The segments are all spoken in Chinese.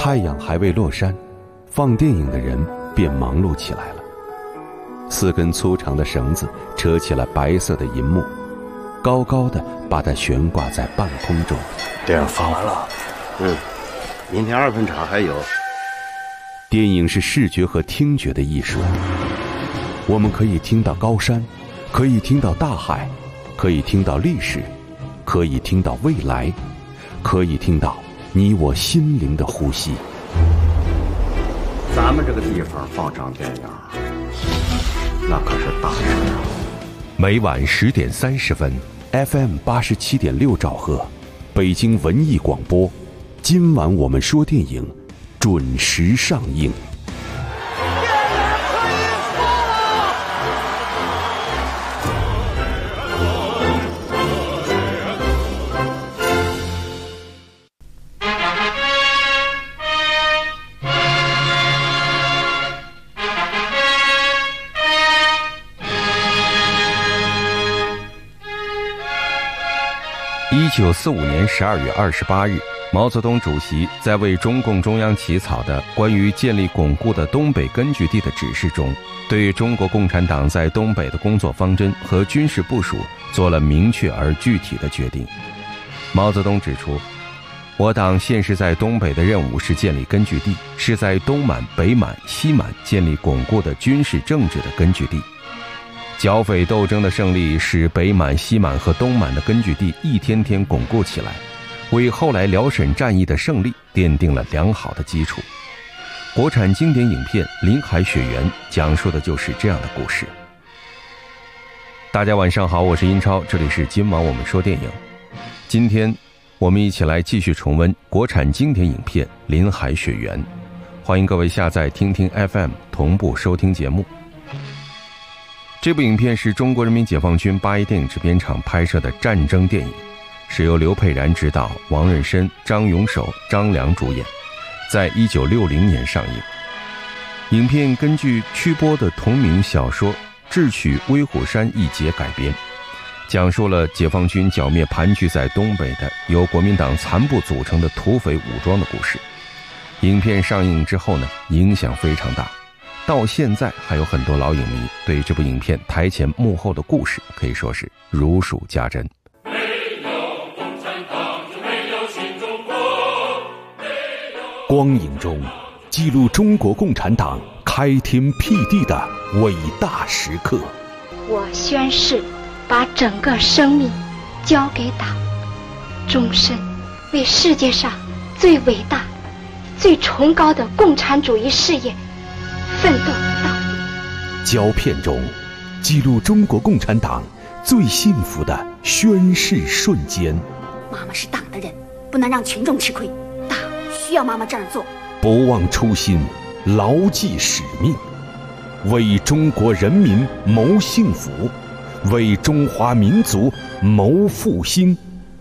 太阳还未落山，放电影的人便忙碌起来了。4根粗长的绳子扯起了白色的银幕，高高的把它悬挂在半空中。 电影放完了，明天2分场还有。 电影是视觉和听觉的艺术，我们可以听到高山，可以听到大海，可以听到历史，可以听到未来，可以听到你我心灵的呼吸。 咱们这个地方放场电影，那可是大事啊！ 每晚10点30分 ，FM 87.6兆赫，北京文艺广播。今晚我们说电影，准时上映。1945年12月28日，毛泽东主席在为中共中央起草的关于建立巩固的东北根据地的指示中，对中国共产党在东北的工作方针和军事部署做了明确而具体的决定。毛泽东指出，我党现时在东北的任务是建立根据地，是在东满、北满、西满建立巩固的军事政治的根据地。剿匪斗争的胜利使北满、西满和东满的根据地一天天巩固起来，为后来辽沈战役的胜利奠定了良好的基础。国产经典影片《林海雪原》讲述的就是这样的故事。大家晚上好，我是英超，这里是今晚我们说电影。今天我们一起来继续重温国产经典影片《林海雪原》，欢迎各位下载听听 FM 同步收听节目。这部影片是中国人民解放军8一电影制片厂拍摄的战争电影，是由刘佩然执导，王润生、张永守、张良主演，在1960年上映。影片根据曲波的同名小说《智取威虎山一劫》改编，讲述了解放军剿灭盘踞在东北的由国民党残部组成的土匪武装的故事。影片上映之后呢，影响非常大，到现在还有很多老影迷对这部影片台前幕后的故事可以说是如数家珍。 没有共产党就没有新中国。 光影中记录中国共产党开天辟地的伟大时刻。 我宣誓把整个生命交给党，终身为世界上最伟大、最崇高的共产主义事业奋斗到底。 胶片中记录中国共产党最幸福的宣誓瞬间。 妈妈是党的人，不能让群众吃亏，党需要妈妈这样做。 不忘初心，牢记使命，为中国人民谋幸福，为中华民族谋复兴。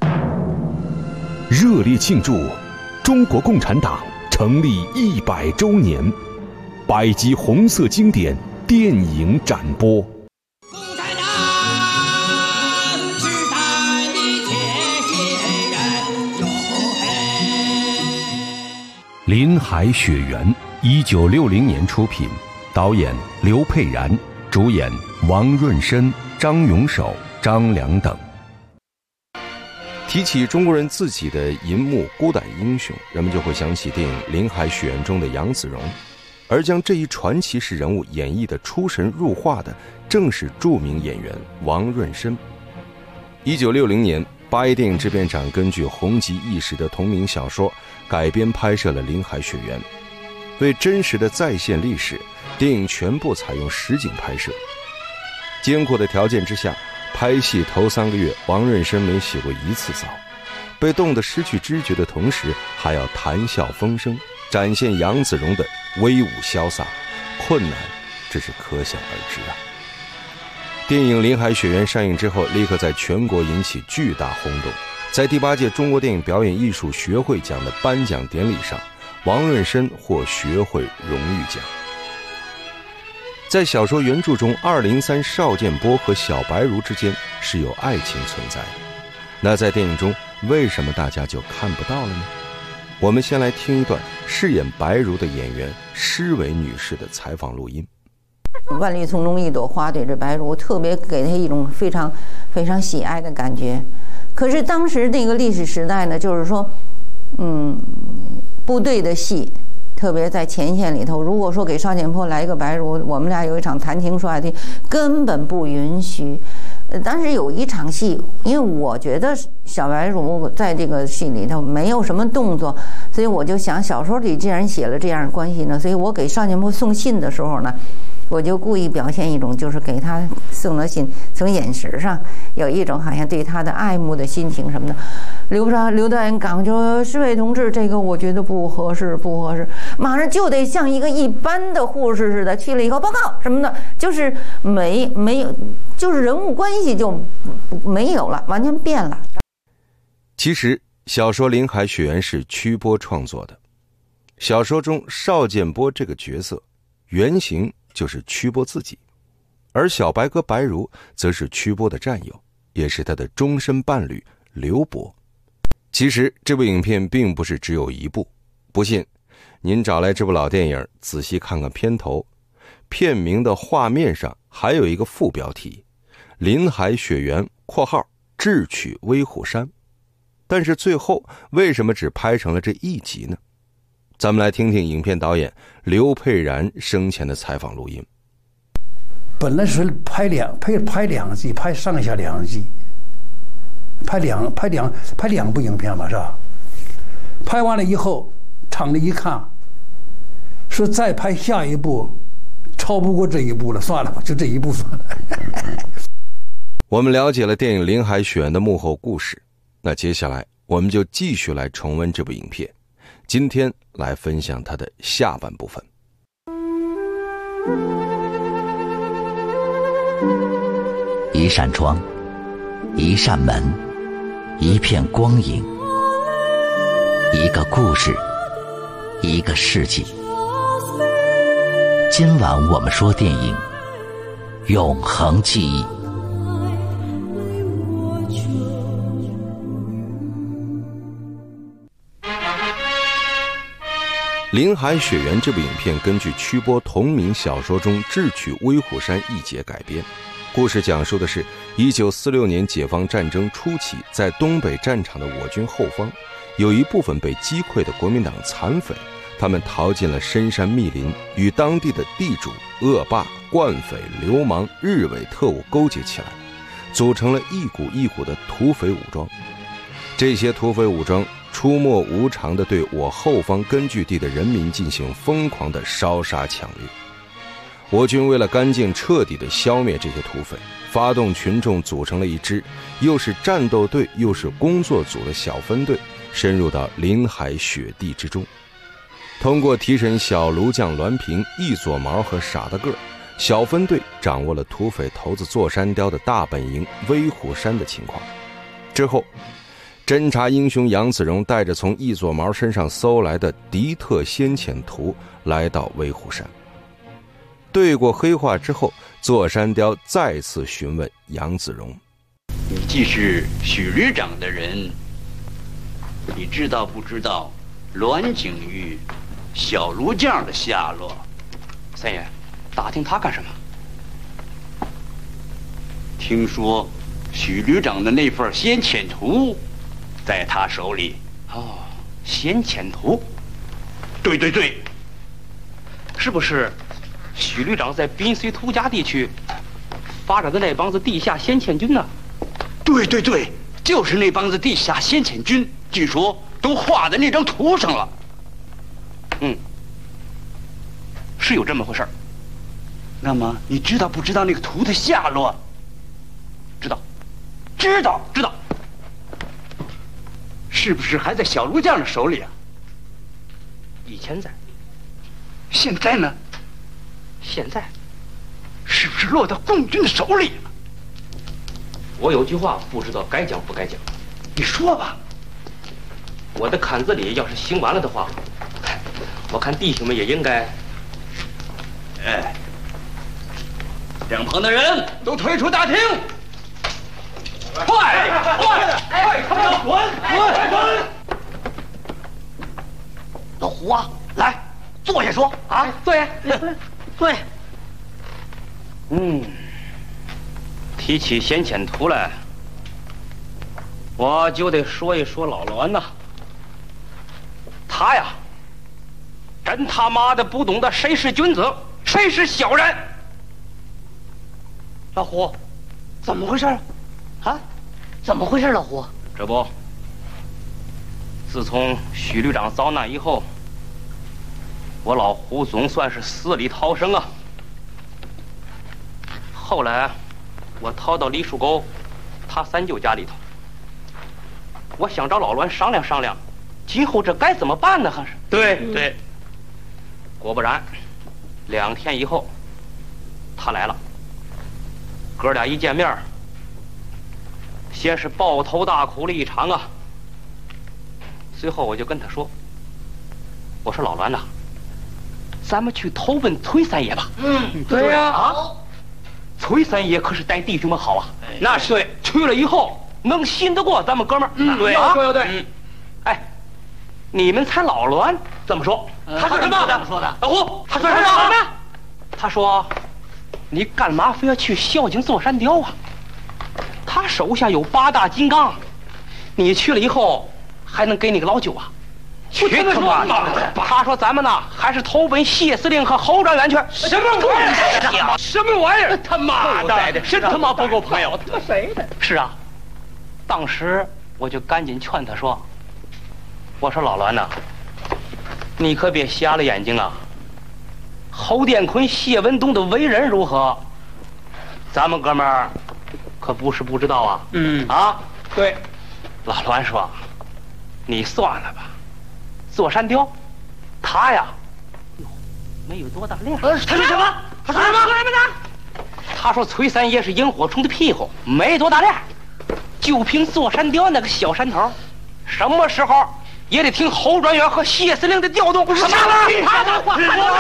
热烈庆祝中国共产党成立100周年，100集红色经典电影展播。 共产党时代的铁血人，哟嘿！ 林海雪原，1960年出品，导演刘佩然，主演王润生、张永守、张良等。提起中国人自己的银幕孤胆英雄，人们就会想起电影《林海雪原》中的杨子荣，而将这一传奇式人物演绎的出神入化的，正是著名演员王润生。1960年，8一电影制片厂根据红极一时的同名小说改编拍摄了《林海雪原》，为真实的再现历史，电影全部采用实景拍摄。艰苦的条件之下，拍戏头3个月，王润生没洗过1次澡，被冻得失去知觉的同时，还要谈笑风生，展现杨子荣的威武潇洒，困难这是可想而知啊。电影《林海雪原》上映之后，立刻在全国引起巨大轰动。在第8届中国电影表演艺术学会奖的颁奖典礼上，王润生获学会荣誉奖。在小说原著中，203邵建波和小白如之间是有爱情存在的，那在电影中为什么大家就看不到了呢？ 我们先来听一段饰演白如的演员施伟女士的采访录音。 万绿丛中一朵花，对这白如，我特别给她一种非常非常喜爱的感觉。可是当时那个历史时代呢，就是说，部队的戏，特别在前线里头，如果说给邵建波来一个白如，我们俩有一场谈情说爱的，根本不允许。当时有一场戏，因为我觉得小白如在这个戏里头没有什么动作，所以我就想，小说里既然写了这样的关系呢，所以我给邵建波送信的时候呢，我就故意表现一种，就是给他送了信，从眼神上有一种好像对他的爱慕的心情什么的。刘导演赶就说：“施伟同志，这个我觉得不合适，马上就得像一个一般的护士似的，去了以后报告什么的，就是没有，就是人物关系就没有了，完全变了。” 其实小说《林海雪原》是曲波创作的，小说中邵建波这个角色原型就是曲波自己，而小白鸽白如则是曲波的战友，也是他的终身伴侣刘伯。其实这部影片并不是只有一部，不信您找来这部老电影仔细看看片头，片名的画面上还有一个副标题林海雪原括号智取威虎山。但是最后为什么只拍成了这一集呢？咱们来听听影片导演刘佩然生前的采访录音。 本来是拍两季，拍上下两季，拍两部影片嘛，是吧？拍完了以后，厂里一看，说再拍下一部，超不过这一部了，算了吧，就这一部算了。 我们了解了电影《林海雪原》的幕后故事，那接下来我们就继续来重温这部影片，今天来分享它的下半部分。 一扇窗，一扇门，一片光影，一个故事，一个世纪。今晚我们说电影，永恒记忆。 《林海雪原》这部影片根据曲波同名小说中智取威虎山一节改编。故事讲述的是1946年解放战争初期，在东北战场的我军后方，有一部分被击溃的国民党残匪，他们逃进了深山密林，与当地的地主、恶霸、惯匪、流氓、日伪特务勾结起来，组成了一股一股的土匪武装。这些土匪武装出没无常地对我后方根据地的人民进行疯狂的烧杀抢掠。我军为了干净彻底地消灭这些土匪，发动群众组成了一支又是战斗队又是工作组的小分队，深入到林海雪地之中。通过提审小卢将栾平、易左毛和傻大个，小分队掌握了土匪头子座山雕的大本营威虎山的情况。之后侦察英雄杨子荣带着从易左毛身上搜来的敌特先遣图来到威虎山。对过黑话之后，座山雕再次询问杨子荣：“ 你既是许旅长的人，你知道不知道栾景玉、小卢将的下落？” 三爷，打听他干什么？ 听说许旅长的那份先遣图在他手里。 哦，先遣图？ 对对对， 是不是许旅长在滨绥图家地区发展的那帮子地下先遣军呢？ 对对对，就是那帮子地下先遣军，据说都画在那张图上了。 是有这么回事儿。 那么你知道不知道那个图的下落？ 知道。 是不是还在小卢将的手里啊？ 以前在。 现在呢？ 现在是不是落到共军的手里了？ 我有句话不知道该讲不该讲。 你说吧。 我的坎子里要是行完了的话，我看弟兄们也应该。 两旁的人都退出大厅。快，他们要滚！ 胡啊！来，坐下说啊， 坐下， 坐下。 提起先遣图来，我就得说一说老栾呐。他呀，真他妈的不懂得谁是君子，谁是小人。 老胡，怎么回事？啊？怎么回事，老胡？ 这不，自从许旅长遭难以后，我老胡总算是死里逃生啊。后来，我逃到李树沟他三舅家里头，我想找老栾商量商量，今后这该怎么办呢？还是对，果不然，2天以后，他来了。哥俩一见面，先是抱头大哭了一场啊。随后我就跟他说：“我说老栾呐，咱们去投奔崔三爷吧。” 对呀。 啊，崔三爷可是待弟兄们好啊。那是对，去了以后能信得过咱们哥们儿。对， 要说要对。 哎，你们猜老栾怎么说？ 他说什么？怎么说的？ 老胡，他说什么？他说：“你干嘛非要去孝敬座山雕啊？他手下有8大金刚，你去了以后还能给你个老九啊？”去他妈的！他说咱们呢还是投奔谢司令和侯专员去。什么玩意儿？什么玩意儿？他妈的，真他妈不够朋友！他谁的？是啊，当时我就赶紧劝他说：“我说老栾呐，你可别瞎了眼睛啊！侯殿坤、谢文东的为人如何，咱们哥们儿可不是不知道啊。”对。老栾说：“你算了吧。座山雕，他呀，没有多大量。” 他说什么？他说什么？ 他说崔三爷是萤火虫的屁股，没多大量。就凭座山雕那个小山头，什么时候也得听侯专员和谢司令的调动。什么？他的话！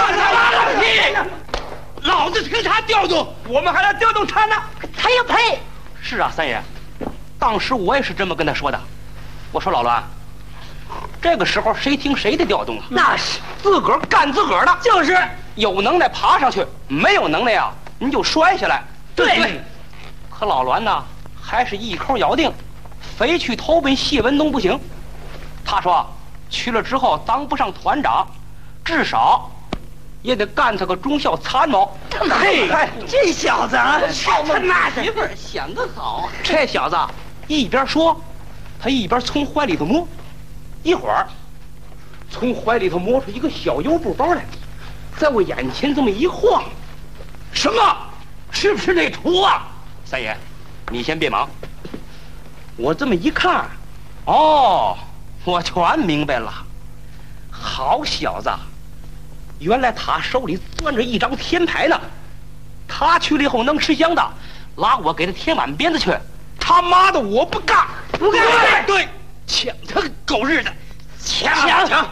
老子听他调动，我们还来调动他呢。 他也配？ 是啊，三爷，当时我也是这么跟他说的。我说老栾，这个时候谁听谁的调动啊？ 那是自个儿干自个儿的， 就是有能耐爬上去，没有能耐啊，你就摔下来。 对。 可老栾呢，还是一口咬定，非去投奔谢文东不行。他说去了之后当不上团长，至少也得干他个中校参谋。 嘿，这小子啊，他那媳妇儿想得好。 这小子一边说，他一边从怀里头摸，一会儿从怀里头摸出一个小油布包来，在我眼前这么一晃。什么？是不是那图啊？三爷，你先别忙。我这么一看，哦，我全明白了。好小子，原来他手里攥着一张天牌呢。他去了以后能吃香的，拉我给他添碗鞭子去。他妈的，我不干，不干！对，抢他个狗日的，抢！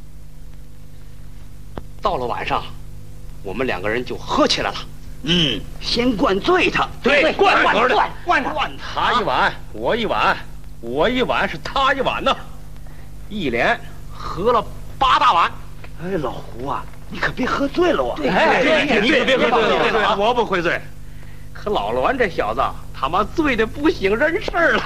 到了晚上，我们2个人就喝起来了。 先灌醉他。 对，灌他一碗，我一碗，我一碗是他一碗呢，一连喝了8大碗。 哎，老胡啊，你可别喝醉了啊！ 对，你可别喝醉了，我不会醉。可老栾这小子，他妈醉得不省人事了。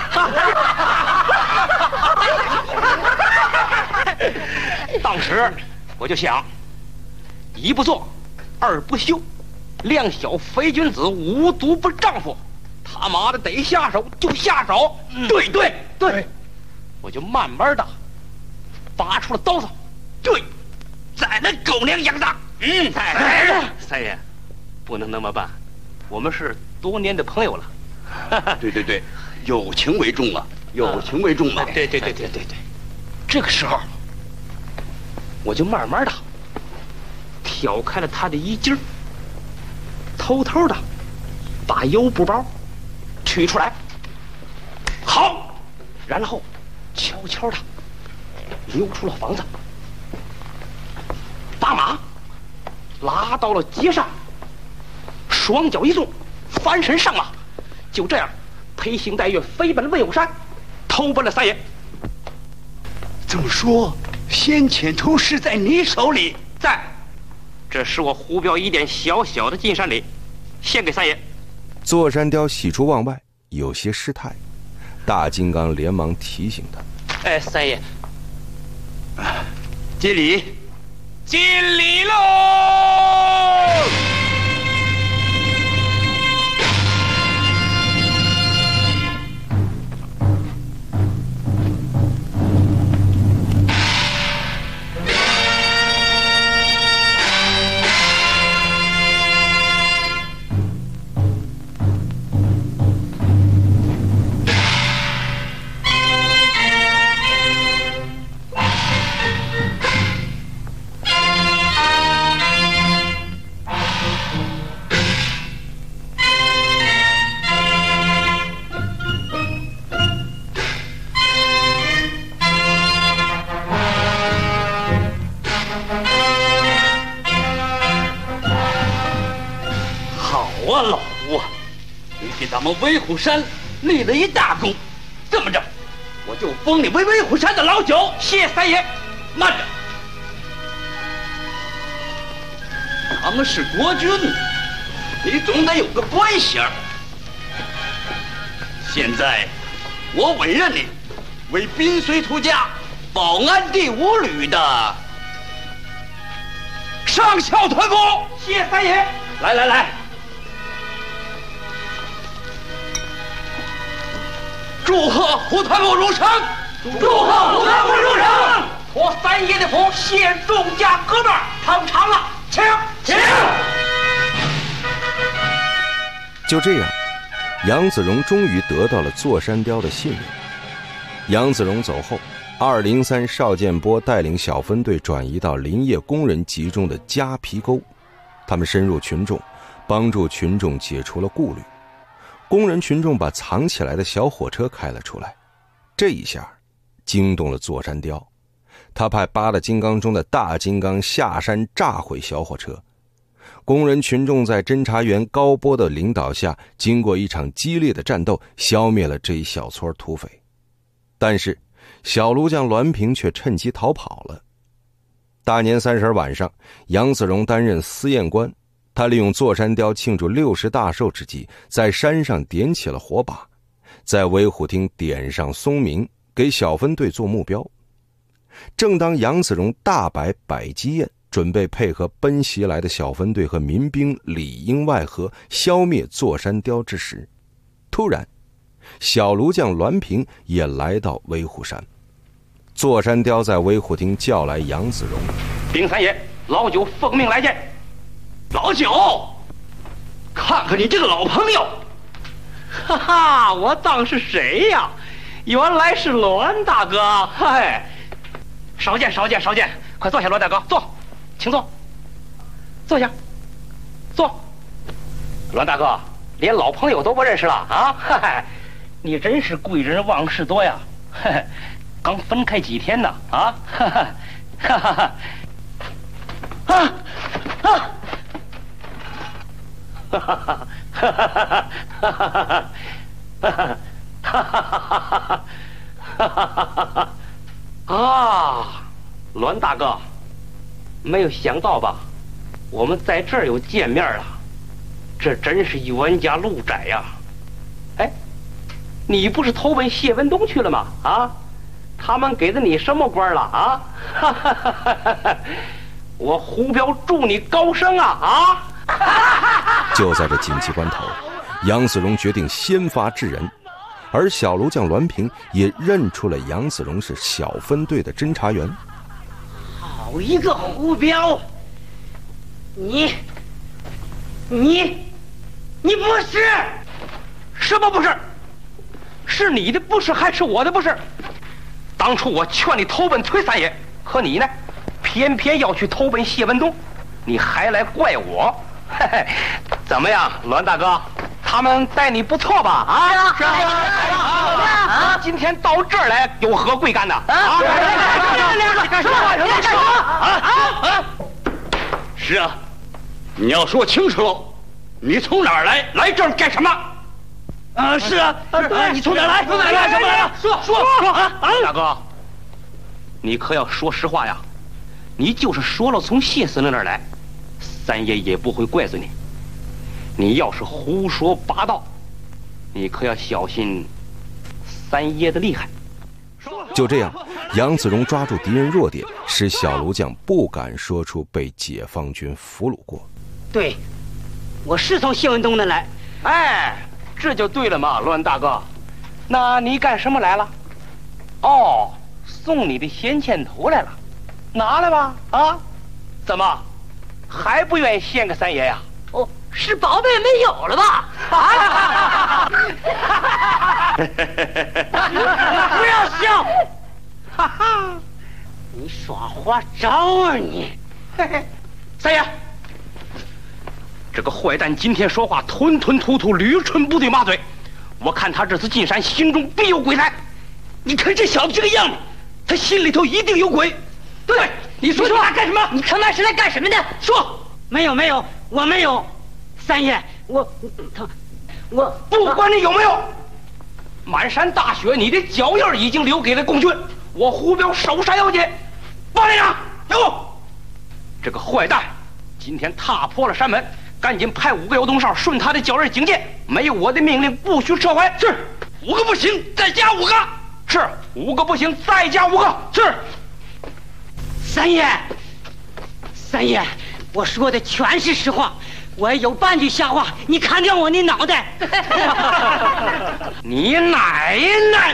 当时我就想，一不做，二不休，两小非君子，无毒不丈夫。他妈的得下手就下手。对，我就慢慢的拔出了刀子。对，在那狗娘养的。三爷，不能那么办，我们是多年的朋友了。 对，友情为重啊，友情为重啊。 对。这个时候，我就慢慢的挑开了他的衣襟，偷偷的把油布包取出来。好，然后悄悄的溜出了房子，把马拉到了街上，双脚一纵，翻身上马，就这样披星戴月飞奔了魏武山，投奔了三爷。 这么说， 先前都是在你手里。 在，这是我胡彪一点小小的进山礼，献给三爷。 座山雕喜出望外，有些失态。大金刚连忙提醒他：“ 哎，三爷， 接礼， 尽礼喽！” 老胡啊，你给咱们威虎山立了一大功，这么着，我就封你为威虎山的老九。 谢三爷。 慢着，咱们是国军，你总得有个官衔。现在，我委任你为宾绥图家保安第5旅的上校团副。 谢三爷。 来。祝贺胡团副入城！ 祝贺胡团副入城！托三爷的福，谢众家哥们儿捧场了，请。 就这样，杨子荣终于得到了座山雕的信任。杨子荣走后，203邵建波带领小分队转移到林业工人集中的夹皮沟，他们深入群众，帮助群众解除了顾虑。工人群众把藏起来的小火车开了出来，这一下惊动了座山雕。他派8大金刚中的大金刚下山炸毁小火车。工人群众在侦察员高波的领导下，经过一场激烈的战斗，消灭了这一小撮土匪。但是小卢将栾平却趁机逃跑了。大年30晚上，杨子荣担任司验官，他利用座山雕庆祝60大寿之际，在山上点起了火把，在威虎厅点上松明，给小分队做目标。正当杨子荣大摆百鸡宴，准备配合奔袭来的小分队和民兵里应外合消灭座山雕之时，突然小卢将栾平也来到威虎山。座山雕在威虎厅叫来杨子荣：“ 禀三爷，老九奉命来见。” 老九，看看你这个老朋友。 哈哈，我当是谁呀？原来是栾大哥。嗨，少见，快坐下，栾大哥，坐，请坐，坐下，坐。栾大哥，连老朋友都不认识了啊？嗨，你真是贵人忘事多呀。嘿，刚分开几天呢？啊？哈哈，哈哈，啊啊！哈哈哈哈哈哈哈哈！啊，栾大哥，没有想到吧？我们在这儿又见面了，这真是冤家路窄呀！哎，你不是投奔谢文东去了吗？啊，他们给了你什么官了啊？哈哈哈哈哈！我胡彪祝你高升啊！啊！ 就在这紧急关头，杨子荣决定先发制人，而小卢将栾平也认出了杨子荣是小分队的侦察员。 好一个胡彪！你不是？ 什么不是？是你的不是还是我的不是？当初我劝你投奔崔三爷，可你呢，偏偏要去投奔谢文东，你还来怪我。嘿嘿，怎么样，栾大哥？他们待你不错吧？啊，是啊，今天到这儿来有何贵干的？啊， 是啊，你要说清楚喽，你从哪儿来？来这儿干什么？ 是啊，你从哪儿来？从哪儿来？什么来了？说啊！ 大哥， 你可要说实话呀。你就是说了从谢司令那儿来，三爷也不会怪罪你。你要是胡说八道，你可要小心三爷的厉害。 就这样，杨子荣抓住敌人弱点，使小卢将不敢说出被解放军俘虏过。 对，我是从谢文东那来。 哎，这就对了嘛，栾大哥。那你干什么来了？哦，送你的先遣头来了，拿来吧。啊，怎么还不愿意献给三爷呀？ 哦，是宝贝没有了吧？不要笑，哈哈，你耍花招啊你！ 三爷，这个坏蛋今天说话吞吞吐吐，驴唇不对马嘴，我看他这次进山心中必有鬼才。 你看这小子这个样子，他心里头一定有鬼。对，你说他干什么？你他妈是来干什么的？说，没有，我没有。三爷，我不管你有没有，满山大雪，你的脚印已经留给了共军，我胡彪首杀要紧。报连长，有这个坏蛋今天踏破了山门，赶紧派5个摇动哨顺他的脚印警戒，没有我的命令不许撤回。是，5个不行，再加5个。是，5个不行，再加5个。是。 三爷，我说的全是实话，我有半句瞎话，你砍掉我的脑袋。 你奶奶！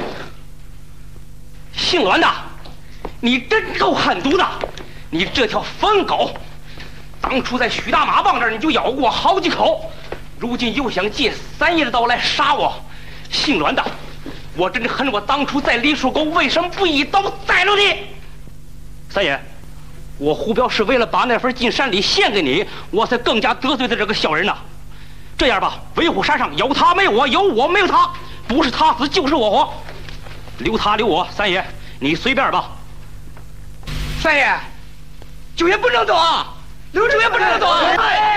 姓栾的，你真够狠毒的！你这条疯狗，当初在许大马棒这儿你就咬过我好几口，如今又想借三爷的刀来杀我。姓栾的，我真恨我当初在梨树沟为什么不一刀宰了你！三爷，我胡彪是为了把那份进山礼献给你，我才更加得罪的这个小人呐。这样吧，维护山上有他没我，有我没有他，不是他死就是我活，留他留我，三爷你随便吧。 三爷，九爷不能走啊，刘九爷不能走啊。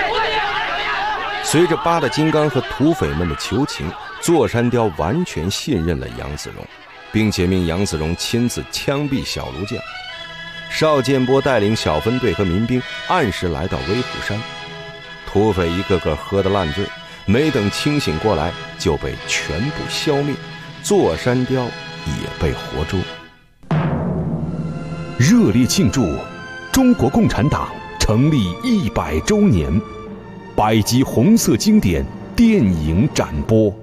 随着八大金刚和土匪们的求情，座山雕完全信任了杨子荣，并且命杨子荣亲自枪毙小卢将。邵建波带领小分队和民兵按时来到威虎山，土匪一个个喝得烂醉，没等清醒过来就被全部消灭，座山雕也被活捉。 热烈庆祝中国共产党成立100周年，100集红色经典电影展播。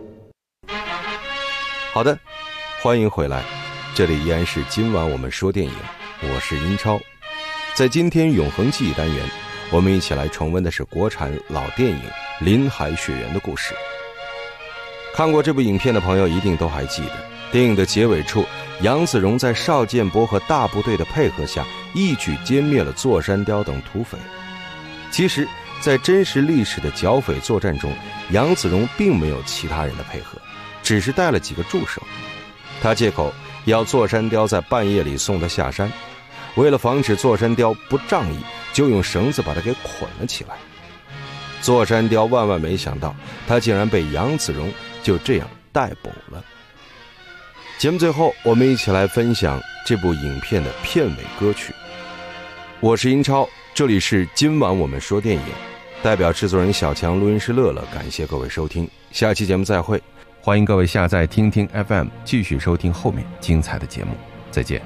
好的，欢迎回来，这里依然是今晚我们说电影，我是英超。在今天永恒记忆单元，我们一起来重温的是国产老电影《林海雪原》的故事。看过这部影片的朋友一定都还记得，电影的结尾处，杨子荣在邵建波和大部队的配合下，一举歼灭了座山雕等土匪。其实在真实历史的剿匪作战中，杨子荣并没有其他人的配合，只是带了几个助手。他借口要座山雕在半夜里送他下山，为了防止座山雕不仗义，就用绳子把他给捆了起来。座山雕万万没想到，他竟然被杨子荣就这样逮捕了。节目最后，我们一起来分享这部影片的片尾歌曲。我是英超，这里是今晚我们说电影，代表制作人小强，录音师乐乐，感谢各位收听，下期节目再会。欢迎各位下载听听 FM， 继续收听后面精彩的节目，再见。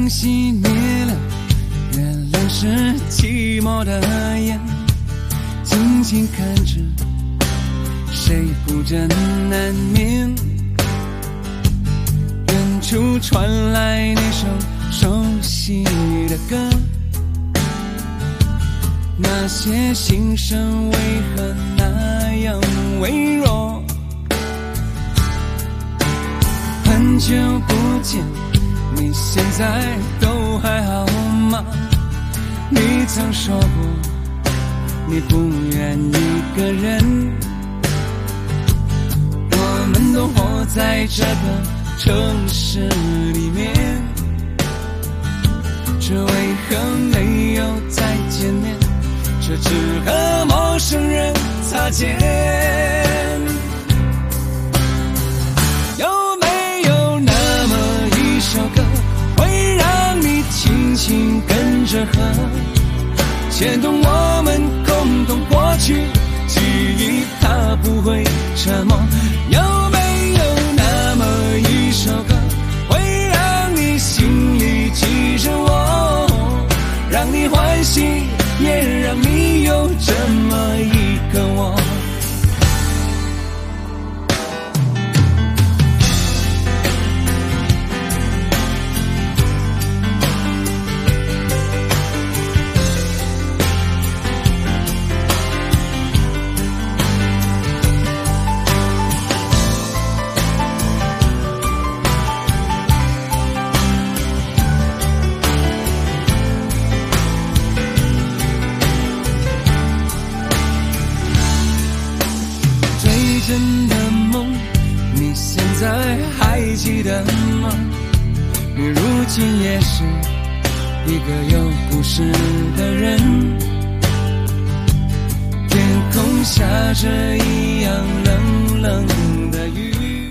熄灭了，月亮是寂寞的眼，静静看着谁孤枕难眠。远处传来那首熟悉的歌，那些心声为何那样微弱？很久不见，你现在都还好吗？你曾说过你不愿一个人，我们都活在这个城市里面，这为何没有再见面？这只和陌生人擦肩。有没有那么一首歌，会让你轻轻跟着和，牵动我们共同过去记忆，它不会沉默。有没有那么一首歌，会让你心里记着我，让你欢喜也让你有这么一个我。真的梦，你现在还记得吗？你如今也是一个有故事的人，天空下着一样冷冷的雨。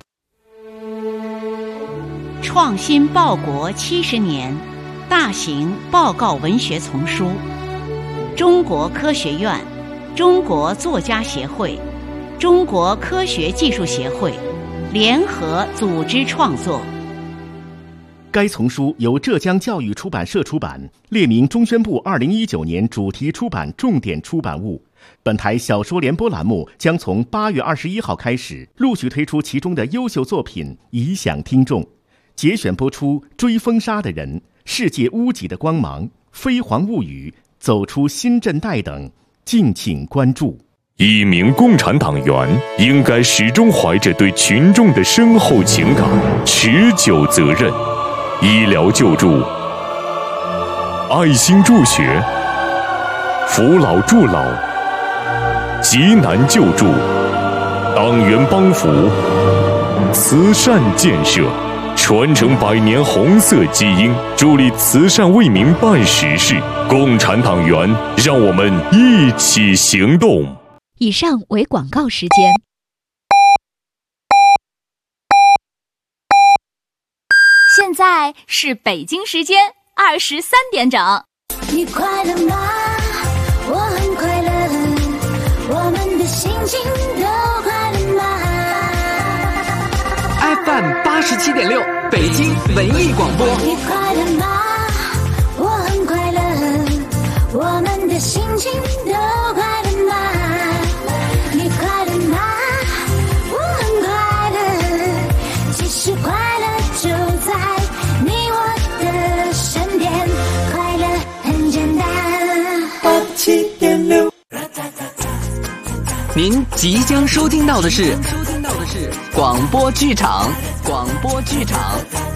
创新报国70年大型报告文学丛书，中国科学院、中国作家协会、中国科学技术协会联合组织创作。 该丛书由浙江教育出版社出版，列明中宣部2019年主题出版重点出版物。本台小说联播栏目将从8月21号开始陆续推出其中的优秀作品，以享听众。节选播出《追风沙的人》、《世界屋脊的光芒》、《飞黄物语》、《走出新震带》等，敬请关注。 一名共产党员应该始终怀着对群众的深厚情感、持久责任。医疗救助、爱心助学、扶老助老、急难救助、党员帮扶、慈善建设，传承100年红色基因，助力慈善为民办实事。共产党员，让我们一起行动。 以上为广告时间。 现在是北京时间23点整。 你快乐吗？我很快乐，我们的心情都快乐吗 ？FM87.6，北京文艺广播。 你快乐吗？我很快乐，我们的心情都快乐吗？你快乐吗？我很快乐，其实快乐就在你我的身边，快乐很简单。87.6， 您即将收听到的是广播剧场。